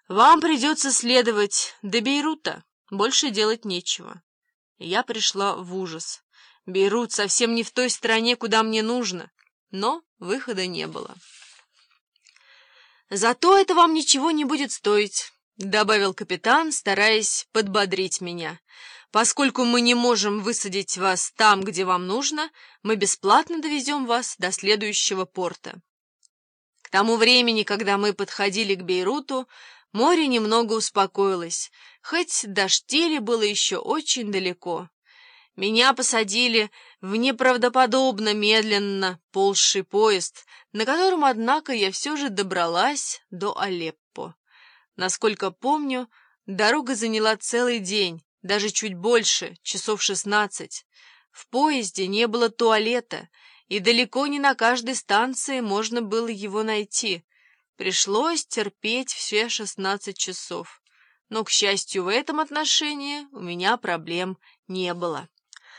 Вам придется следовать до Бейрута, больше делать нечего. Я пришла в ужас. Бейрут совсем не в той стране, куда мне нужно, но выхода не было. «Зато это вам ничего не будет стоить», — добавил капитан, стараясь подбодрить меня. «Поскольку мы не можем высадить вас там, где вам нужно, мы бесплатно довезем вас до следующего порта». К тому времени, когда мы подходили к Бейруту, море немного успокоилось, хоть до штиля было еще очень далеко. Меня посадили в неправдоподобно медленно ползший поезд, на котором, однако, я все же добралась до Алеппо. Насколько помню, дорога заняла целый день, даже чуть больше, часов 16. В поезде не было туалета, и далеко не на каждой станции можно было его найти. Пришлось терпеть все 16 часов. Но, к счастью, в этом отношении у меня проблем не было.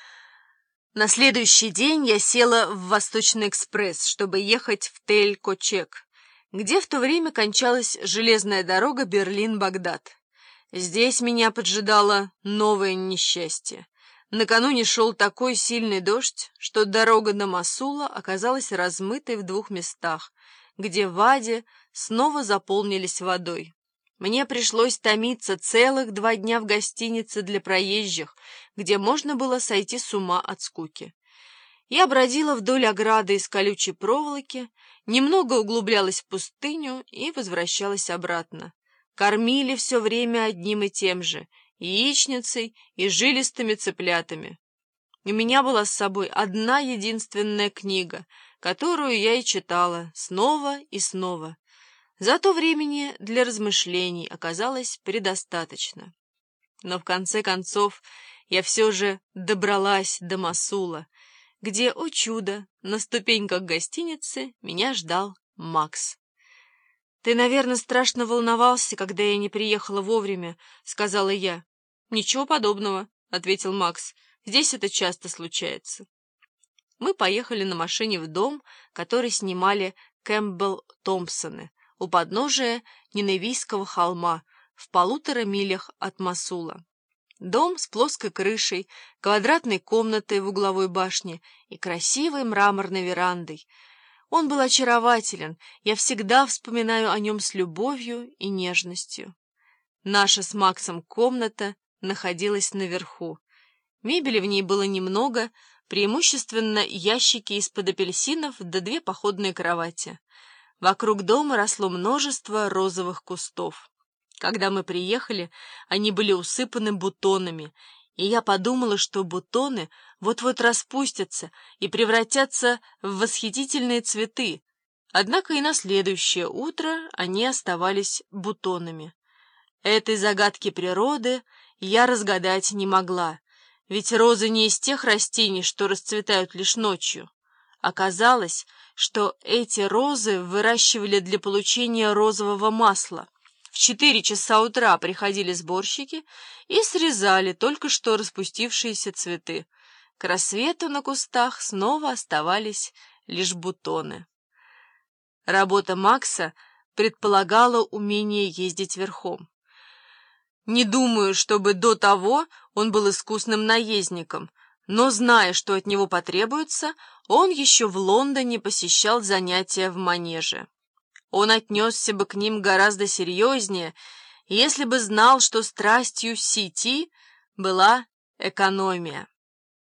На следующий день я села в Восточный экспресс, чтобы ехать в Тель-Кочек, где в то время кончалась железная дорога Берлин-Багдад. Здесь меня поджидало новое несчастье. Накануне шел такой сильный дождь, что дорога до Мосула оказалась размытой в 2 местах, где вади снова заполнились водой. Мне пришлось томиться целых 2 дня в гостинице для проезжих, где можно было сойти с ума от скуки. Я бродила вдоль ограды из колючей проволоки, немного углублялась в пустыню и возвращалась обратно. Кормили все время одним и тем же — яичницей и жилистыми цыплятами. У меня была с собой одна единственная книга, которую я и читала снова и снова. Зато времени для размышлений оказалось предостаточно. Но в конце концов я все же добралась до Мосула, где, о чудо, на ступеньках гостиницы меня ждал Макс. «Ты, наверное, страшно волновался, когда я не приехала вовремя», — сказала я. «Ничего подобного», — ответил Макс. «Здесь это часто случается». Мы поехали на машине в дом, который снимали Кэмпбелл-Томпсоны, у подножия Ниневийского холма в 1,5 милях от Мосула. Дом с плоской крышей, квадратной комнатой в угловой башне и красивой мраморной верандой. Он был очарователен, я всегда вспоминаю о нем с любовью и нежностью. Наша с Максом комната находилась наверху. Мебели в ней было немного, преимущественно ящики из-под апельсинов да 2 походные кровати. Вокруг дома росло множество розовых кустов. Когда мы приехали, они были усыпаны бутонами, и я подумала, что бутоны вот-вот распустятся и превратятся в восхитительные цветы. Однако и на следующее утро они оставались бутонами. Этой загадки природы я разгадать не могла, ведь розы не из тех растений, что расцветают лишь ночью. Оказалось, что эти розы выращивали для получения розового масла. В 4 часа утра приходили сборщики и срезали только что распустившиеся цветы. К рассвету на кустах снова оставались лишь бутоны. Работа Макса предполагала умение ездить верхом. Не думаю, чтобы до того он был искусным наездником, но, зная, что от него потребуется, он еще в Лондоне посещал занятия в манеже. Он отнесся бы к ним гораздо серьезнее, если бы знал, что страстью Сити была экономия.